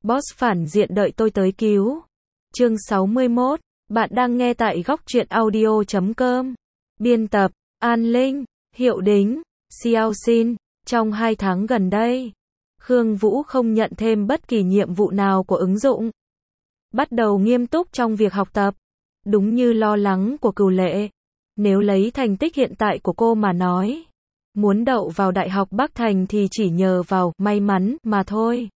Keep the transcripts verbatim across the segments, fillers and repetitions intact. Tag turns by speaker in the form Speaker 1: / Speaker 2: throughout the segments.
Speaker 1: Boss phản diện đợi tôi tới cứu. Chương sáu mươi mốt, bạn đang nghe tại góc truyện audio chấm com. Biên tập, An Linh, Hiệu Đính, Xiao Xin. Trong hai tháng gần đây, Khương Vũ không nhận thêm bất kỳ nhiệm vụ nào của ứng dụng. Bắt đầu nghiêm túc trong việc học tập. Đúng như lo lắng của Cửu Lệ. Nếu lấy thành tích hiện tại của cô mà nói, muốn đậu vào Đại học Bắc Thành thì chỉ nhờ vào may mắn mà thôi.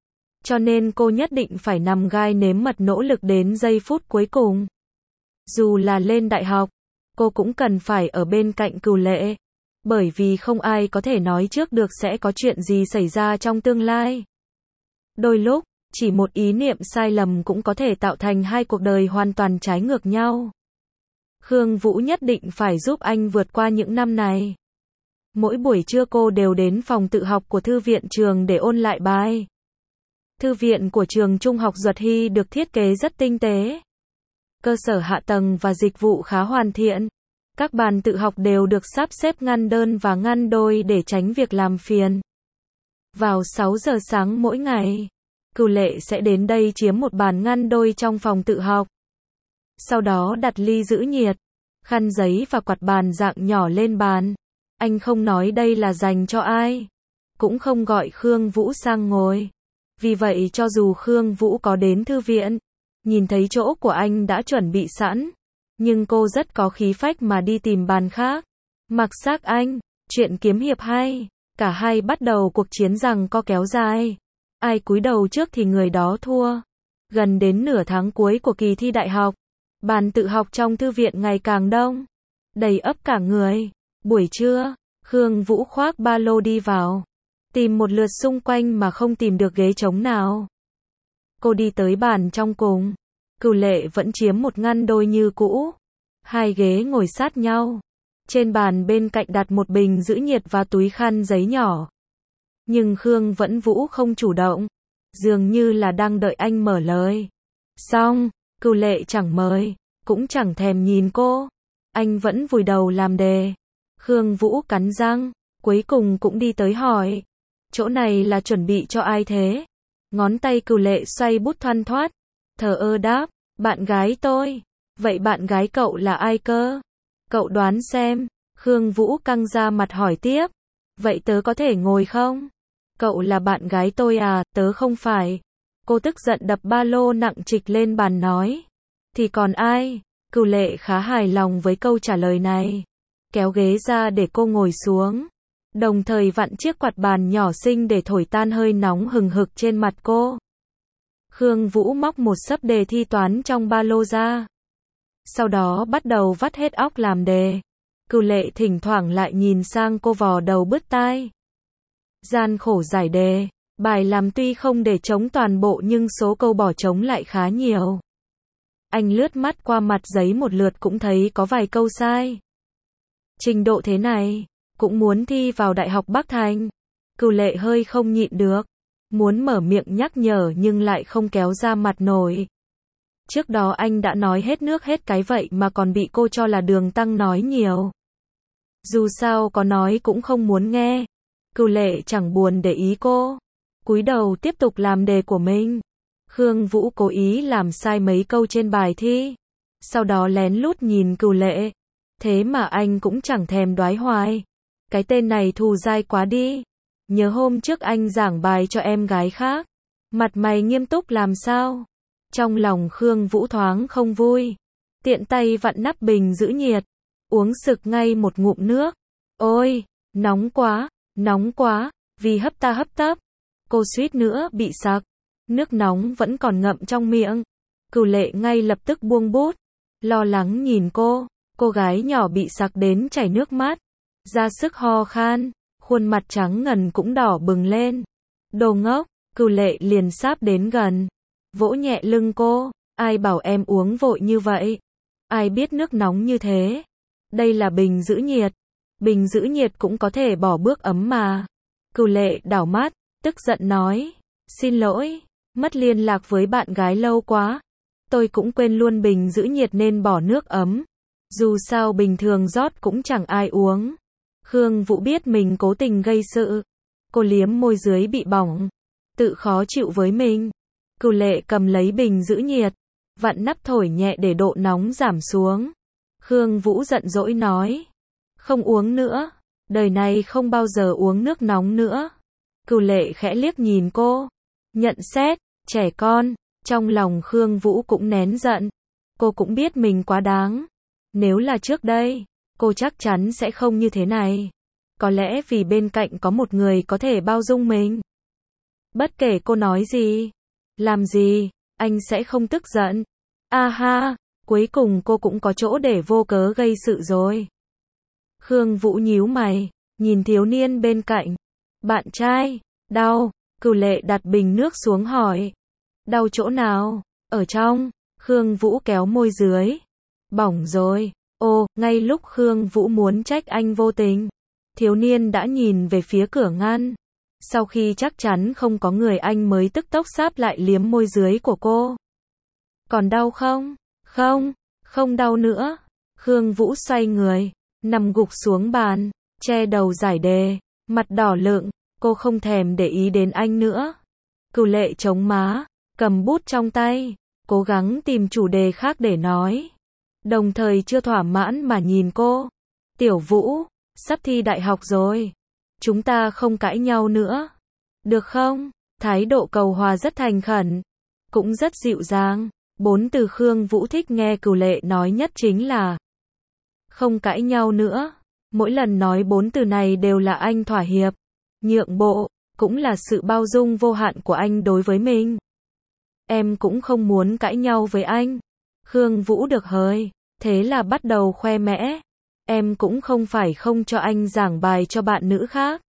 Speaker 1: Cho nên cô nhất định phải nằm gai nếm mật nỗ lực đến giây phút cuối cùng. Dù là lên đại học, cô cũng cần phải ở bên cạnh Cửu Lệ. Bởi vì không ai có thể nói trước được sẽ có chuyện gì xảy ra trong tương lai. Đôi lúc, chỉ một ý niệm sai lầm cũng có thể tạo thành hai cuộc đời hoàn toàn trái ngược nhau. Khương Vũ nhất định phải giúp anh vượt qua những năm này. Mỗi buổi trưa cô đều đến phòng tự học của thư viện trường để ôn lại bài. Thư viện của trường Trung học Duật Hy được thiết kế rất tinh tế. Cơ sở hạ tầng và dịch vụ khá hoàn thiện. Các bàn tự học đều được sắp xếp ngăn đơn và ngăn đôi để tránh việc làm phiền. Vào sáu giờ sáng mỗi ngày, Cửu Lệ sẽ đến đây chiếm một bàn ngăn đôi trong phòng tự học. Sau đó đặt ly giữ nhiệt, khăn giấy và quạt bàn dạng nhỏ lên bàn. Anh không nói đây là dành cho ai, cũng không gọi Khương Vũ sang ngồi. Vì vậy cho dù Khương Vũ có đến thư viện, nhìn thấy chỗ của anh đã chuẩn bị sẵn, nhưng cô rất có khí phách mà đi tìm bàn khác. Mặc xác anh, chuyện kiếm hiệp hay, cả hai bắt đầu cuộc chiến giằng co kéo dài. Ai cúi đầu trước thì người đó thua. Gần đến nửa tháng cuối của kỳ thi đại học, bàn tự học trong thư viện ngày càng đông, đầy ắp cả người. Buổi trưa, Khương Vũ khoác ba lô đi vào, tìm một lượt xung quanh mà không tìm được ghế trống nào. Cô đi tới bàn trong cùng, Cửu Lệ vẫn chiếm một ngăn đôi như cũ. Hai ghế ngồi sát nhau. Trên bàn bên cạnh đặt một bình giữ nhiệt và túi khăn giấy nhỏ. Nhưng Khương vẫn Vũ không chủ động, dường như là đang đợi anh mở lời. Xong, Cửu Lệ chẳng mời, cũng chẳng thèm nhìn cô. Anh vẫn vùi đầu làm đề. Khương Vũ cắn răng, cuối cùng cũng đi tới hỏi. Chỗ này là chuẩn bị cho ai thế? Ngón tay Cửu Lệ xoay bút thoăn thoắt, thờ ơ đáp, bạn gái tôi. Vậy bạn gái cậu là ai cơ? Cậu đoán xem. Khương Vũ căng ra mặt hỏi tiếp. Vậy tớ có thể ngồi không? Cậu là bạn gái tôi à, tớ không phải. Cô tức giận đập ba lô nặng trịch lên bàn nói. Thì còn ai? Cửu Lệ khá hài lòng với câu trả lời này. Kéo ghế ra để cô ngồi xuống. Đồng thời vặn chiếc quạt bàn nhỏ xinh để thổi tan hơi nóng hừng hực trên mặt cô. Khương Vũ móc một xấp đề thi toán trong ba lô ra. Sau đó bắt đầu vắt hết óc làm đề. Cửu Lệ thỉnh thoảng lại nhìn sang cô vò đầu bứt tai. Gian khổ giải đề, bài làm tuy không để trống toàn bộ nhưng số câu bỏ trống lại khá nhiều. Anh lướt mắt qua mặt giấy một lượt cũng thấy có vài câu sai. Trình độ thế này, cũng muốn thi vào Đại học Bắc Thành. Cửu Lệ hơi không nhịn được, muốn mở miệng nhắc nhở nhưng lại không kéo ra mặt nổi. Trước đó anh đã nói hết nước hết cái vậy mà còn bị cô cho là đường tăng nói nhiều. Dù sao có nói cũng không muốn nghe. Cửu Lệ chẳng buồn để ý cô, cúi đầu tiếp tục làm đề của mình. Khương Vũ cố ý làm sai mấy câu trên bài thi, sau đó lén lút nhìn Cửu Lệ. Thế mà anh cũng chẳng thèm đoái hoài. Cái tên này thù dai quá đi. Nhớ hôm trước anh giảng bài cho em gái khác, mặt mày nghiêm túc làm sao? Trong lòng Khương Vũ thoáng không vui, tiện tay vặn nắp bình giữ nhiệt, uống sực ngay một ngụm nước. Ôi, nóng quá, nóng quá, vì hấp ta hấp tấp. Cô suýt nữa bị sặc, nước nóng vẫn còn ngậm trong miệng. Cửu Lệ ngay lập tức buông bút, lo lắng nhìn cô, cô gái nhỏ bị sặc đến chảy nước mắt, ra sức ho khan, khuôn mặt trắng ngần cũng đỏ bừng lên. Đồ ngốc, Cửu Lệ liền sáp đến gần, vỗ nhẹ lưng cô, ai bảo em uống vội như vậy? Ai biết nước nóng như thế? Đây là bình giữ nhiệt, bình giữ nhiệt cũng có thể bỏ bước ấm mà. Cửu Lệ đảo mắt, tức giận nói, xin lỗi, mất liên lạc với bạn gái lâu quá. Tôi cũng quên luôn bình giữ nhiệt nên bỏ nước ấm. Dù sao bình thường rót cũng chẳng ai uống. Khương Vũ biết mình cố tình gây sự. Cô liếm môi dưới bị bỏng, tự khó chịu với mình. Cửu Lệ cầm lấy bình giữ nhiệt, vặn nắp thổi nhẹ để độ nóng giảm xuống. Khương Vũ giận dỗi nói, không uống nữa, đời này không bao giờ uống nước nóng nữa. Cửu Lệ khẽ liếc nhìn cô, nhận xét, trẻ con. Trong lòng Khương Vũ cũng nén giận, cô cũng biết mình quá đáng. Nếu là trước đây, cô chắc chắn sẽ không như thế này. Có lẽ vì bên cạnh có một người có thể bao dung mình. Bất kể cô nói gì, làm gì, anh sẽ không tức giận. A ha, cuối cùng cô cũng có chỗ để vô cớ gây sự rồi. Khương Vũ nhíu mày, nhìn thiếu niên bên cạnh. Bạn trai, đau. Cửu Lệ đặt bình nước xuống hỏi. Đau chỗ nào? Ở trong. Khương Vũ kéo môi dưới. Bỏng rồi. Ô, ngay lúc Khương Vũ muốn trách anh vô tình, thiếu niên đã nhìn về phía cửa ngăn. Sau khi chắc chắn không có người, anh mới tức tốc sáp lại liếm môi dưới của cô. Còn đau không? Không, không đau nữa. Khương Vũ xoay người, nằm gục xuống bàn, che đầu giải đề, mặt đỏ lựng, cô không thèm để ý đến anh nữa. Cửu Lệ chống má, cầm bút trong tay, cố gắng tìm chủ đề khác để nói. Đồng thời chưa thỏa mãn mà nhìn cô. Tiểu Vũ, sắp thi đại học rồi. Chúng ta không cãi nhau nữa. Được không? Thái độ cầu hòa rất thành khẩn, cũng rất dịu dàng. Bốn từ Khương Vũ thích nghe Cửu Lệ nói nhất chính là không cãi nhau nữa. Mỗi lần nói bốn từ này đều là anh thỏa hiệp, nhượng bộ, cũng là sự bao dung vô hạn của anh đối với mình. Em cũng không muốn cãi nhau với anh. Khương Vũ được hơi, thế là bắt đầu khoe mẽ. Em cũng không phải không cho anh giảng bài cho bạn nữ khác.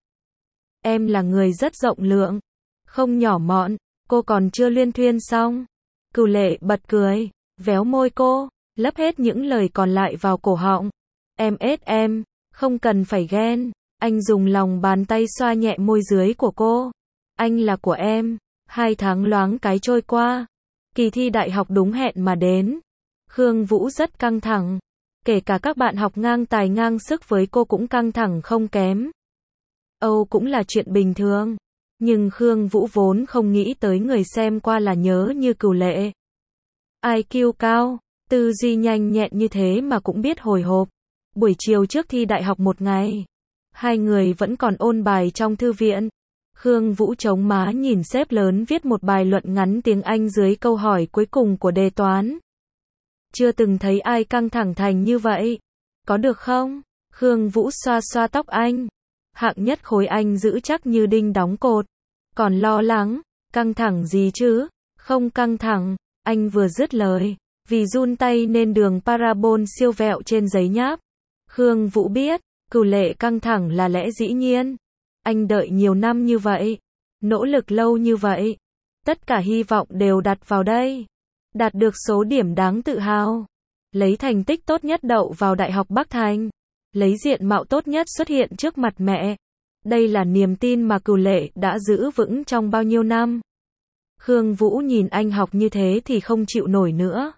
Speaker 1: Em là người rất rộng lượng, không nhỏ mọn. Cô còn chưa luyên thuyên xong. Cửu Lệ bật cười, véo môi cô, lấp hết những lời còn lại vào cổ họng. Em ết em, không cần phải ghen. Anh dùng lòng bàn tay xoa nhẹ môi dưới của cô. Anh là của em. Hai tháng loáng cái trôi qua. Kỳ thi đại học đúng hẹn mà đến. Khương Vũ rất căng thẳng. Kể cả các bạn học ngang tài ngang sức với cô cũng căng thẳng không kém. Âu cũng là chuyện bình thường. Nhưng Khương Vũ vốn không nghĩ tới người xem qua là nhớ như Cửu Lệ. I Q cao, tư duy nhanh nhẹn như thế mà cũng biết hồi hộp. Buổi chiều trước thi đại học một ngày, hai người vẫn còn ôn bài trong thư viện. Khương Vũ chống má nhìn sếp lớn viết một bài luận ngắn tiếng Anh dưới câu hỏi cuối cùng của đề toán. Chưa từng thấy ai căng thẳng thành như vậy. Có được không? Khương Vũ xoa xoa tóc anh. Hạng nhất khối anh giữ chắc như đinh đóng cột. Còn lo lắng, căng thẳng gì chứ? Không căng thẳng, anh vừa dứt lời, vì run tay nên đường parabol siêu vẹo trên giấy nháp. Khương Vũ biết, Cửu Lệ căng thẳng là lẽ dĩ nhiên. Anh đợi nhiều năm như vậy, nỗ lực lâu như vậy, tất cả hy vọng đều đặt vào đây. Đạt được số điểm đáng tự hào, lấy thành tích tốt nhất đậu vào Đại học Bắc Thành, lấy diện mạo tốt nhất xuất hiện trước mặt mẹ. Đây là niềm tin mà Cửu Lệ đã giữ vững trong bao nhiêu năm. Khương Vũ nhìn anh học như thế thì không chịu nổi nữa.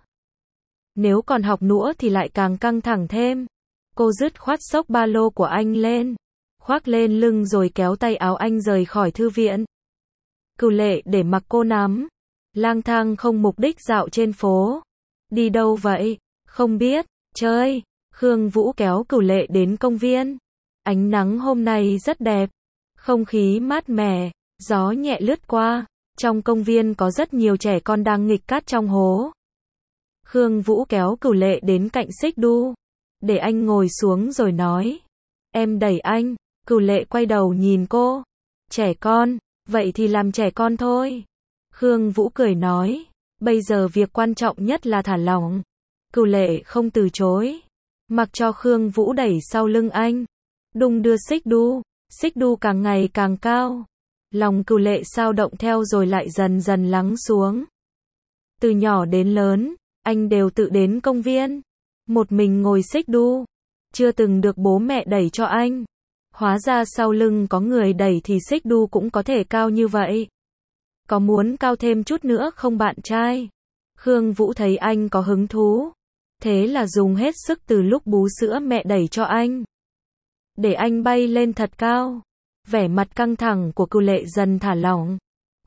Speaker 1: Nếu còn học nữa thì lại càng căng thẳng thêm. Cô dứt khoát xốc ba lô của anh lên, khoác lên lưng rồi kéo tay áo anh rời khỏi thư viện. Cửu Lệ để mặc cô nắm, lang thang không mục đích dạo trên phố. Đi đâu vậy? Không biết, chơi. Khương Vũ kéo Cửu Lệ đến công viên. Ánh nắng hôm nay rất đẹp, không khí mát mẻ, gió nhẹ lướt qua. Trong công viên có rất nhiều trẻ con đang nghịch cát trong hố. Khương Vũ kéo Cửu Lệ đến cạnh xích đu, để anh ngồi xuống rồi nói. Em đẩy anh. Cửu Lệ quay đầu nhìn cô. Trẻ con, vậy thì làm trẻ con thôi. Khương Vũ cười nói. Bây giờ việc quan trọng nhất là thả lỏng. Cửu Lệ không từ chối, mặc cho Khương Vũ đẩy sau lưng anh, đung đưa xích đu. Xích đu càng ngày càng cao. Lòng Cửu Lệ sao động theo rồi lại dần dần lắng xuống. Từ nhỏ đến lớn, anh đều tự đến công viên, một mình ngồi xích đu, chưa từng được bố mẹ đẩy cho anh. Hóa ra sau lưng có người đẩy thì xích đu cũng có thể cao như vậy. Có muốn cao thêm chút nữa không bạn trai? Khương Vũ thấy anh có hứng thú, thế là dùng hết sức từ lúc bú sữa mẹ đẩy cho anh, để anh bay lên thật cao. Vẻ mặt căng thẳng của Cửu Lệ dần thả lỏng,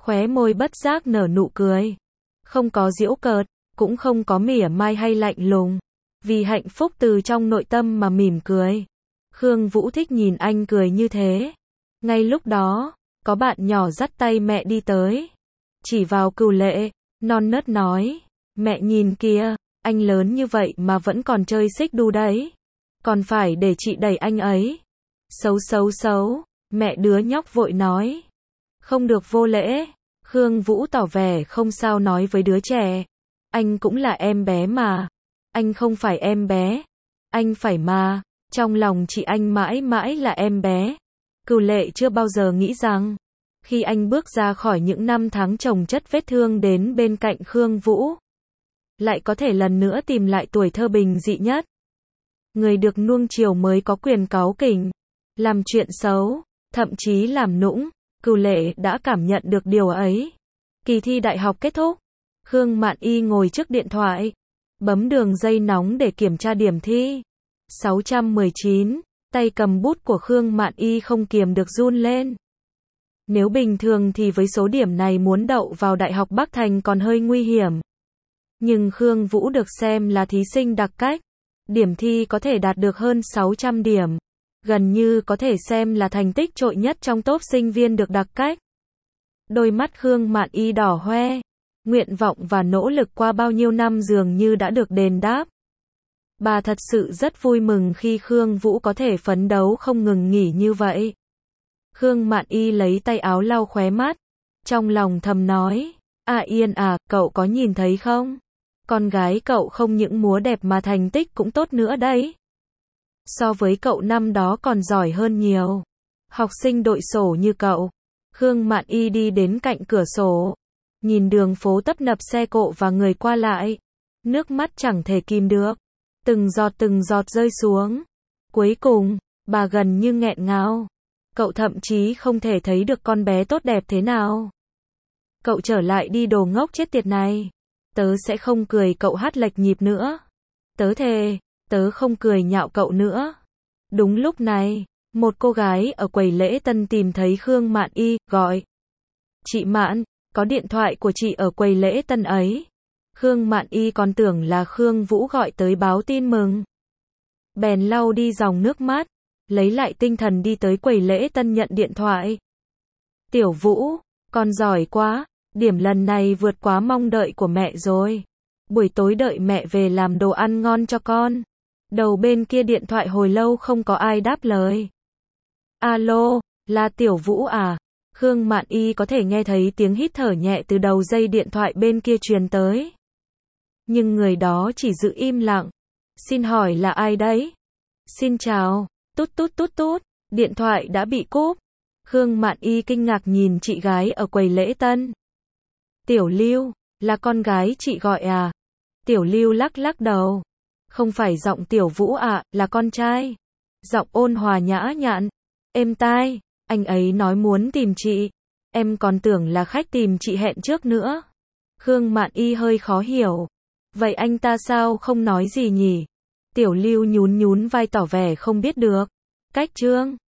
Speaker 1: khóe môi bất giác nở nụ cười. Không có giễu cợt, cũng không có mỉa mai hay lạnh lùng. Vì hạnh phúc từ trong nội tâm mà mỉm cười. Khương Vũ thích nhìn anh cười như thế. Ngay lúc đó, có bạn nhỏ dắt tay mẹ đi tới. Chỉ vào Cửu Lệ, non nớt nói. Mẹ nhìn kìa, anh lớn như vậy mà vẫn còn chơi xích đu đấy. Còn phải để chị đẩy anh ấy. Xấu xấu xấu, mẹ đứa nhóc vội nói. Không được vô lễ. Khương Vũ tỏ vẻ không sao nói với đứa trẻ. Anh cũng là em bé mà. Anh không phải em bé. Anh phải mà. Trong lòng chị anh mãi mãi là em bé. Cửu Lệ chưa bao giờ nghĩ rằng, khi anh bước ra khỏi những năm tháng chồng chất vết thương đến bên cạnh Khương Vũ, lại có thể lần nữa tìm lại tuổi thơ bình dị nhất. Người được nuông chiều mới có quyền cáu kỉnh, làm chuyện xấu, thậm chí làm nũng. Cửu Lệ đã cảm nhận được điều ấy. Kỳ thi đại học kết thúc. Khương Mạn Y ngồi trước điện thoại, bấm đường dây nóng để kiểm tra điểm thi. sáu trăm mười chín, tay cầm bút của Khương Mạn Y không kiềm được run lên. Nếu bình thường thì với số điểm này muốn đậu vào Đại học Bắc Thành còn hơi nguy hiểm. Nhưng Khương Vũ được xem là thí sinh đặc cách. Điểm thi có thể đạt được hơn sáu trăm điểm. Gần như có thể xem là thành tích trội nhất trong top sinh viên được đặc cách. Đôi mắt Khương Mạn Y đỏ hoe. Nguyện vọng và nỗ lực qua bao nhiêu năm dường như đã được đền đáp. Bà thật sự rất vui mừng khi Khương Vũ có thể phấn đấu không ngừng nghỉ như vậy. Khương Mạn Y lấy tay áo lau khóe mắt. Trong lòng thầm nói. À Yên à, cậu có nhìn thấy không? Con gái cậu không những múa đẹp mà thành tích cũng tốt nữa đấy. So với cậu năm đó còn giỏi hơn nhiều. Học sinh đội sổ như cậu. Khương Mạn Y đi đến cạnh cửa sổ. Nhìn đường phố tấp nập xe cộ và người qua lại. Nước mắt chẳng thể kìm được. Từng giọt từng giọt rơi xuống. Cuối cùng, bà gần như nghẹn ngào. Cậu thậm chí không thể thấy được con bé tốt đẹp thế nào. Cậu trở lại đi đồ ngốc chết tiệt này. Tớ sẽ không cười cậu hát lệch nhịp nữa. Tớ thề, tớ không cười nhạo cậu nữa. Đúng lúc này, một cô gái ở quầy lễ tân tìm thấy Khương Mạn Y, gọi. Chị Mạn, có điện thoại của chị ở quầy lễ tân ấy. Khương Mạn Y còn tưởng là Khương Vũ gọi tới báo tin mừng. Bèn lau đi dòng nước mắt, lấy lại tinh thần đi tới quầy lễ tân nhận điện thoại. Tiểu Vũ, con giỏi quá, điểm lần này vượt quá mong đợi của mẹ rồi. Buổi tối đợi mẹ về làm đồ ăn ngon cho con. Đầu bên kia điện thoại hồi lâu không có ai đáp lời. Alo, là Tiểu Vũ à? Khương Mạn Y có thể nghe thấy tiếng hít thở nhẹ từ đầu dây điện thoại bên kia truyền tới. Nhưng người đó chỉ giữ im lặng. Xin hỏi là ai đấy? Xin chào. Tút tút tút tút. Điện thoại đã bị cúp. Khương Mạn Y kinh ngạc nhìn chị gái ở quầy lễ tân. Tiểu Lưu, là con gái chị gọi à? Tiểu Lưu lắc lắc đầu. Không phải giọng Tiểu Vũ ạ, à, là con trai. Giọng ôn hòa nhã nhặn, êm tai. Anh ấy nói muốn tìm chị. Em còn tưởng là khách tìm chị hẹn trước nữa. Khương Mạn Y hơi khó hiểu. Vậy anh ta sao không nói gì nhỉ? Tiểu Lưu nhún nhún vai tỏ vẻ không biết được. Cách trương.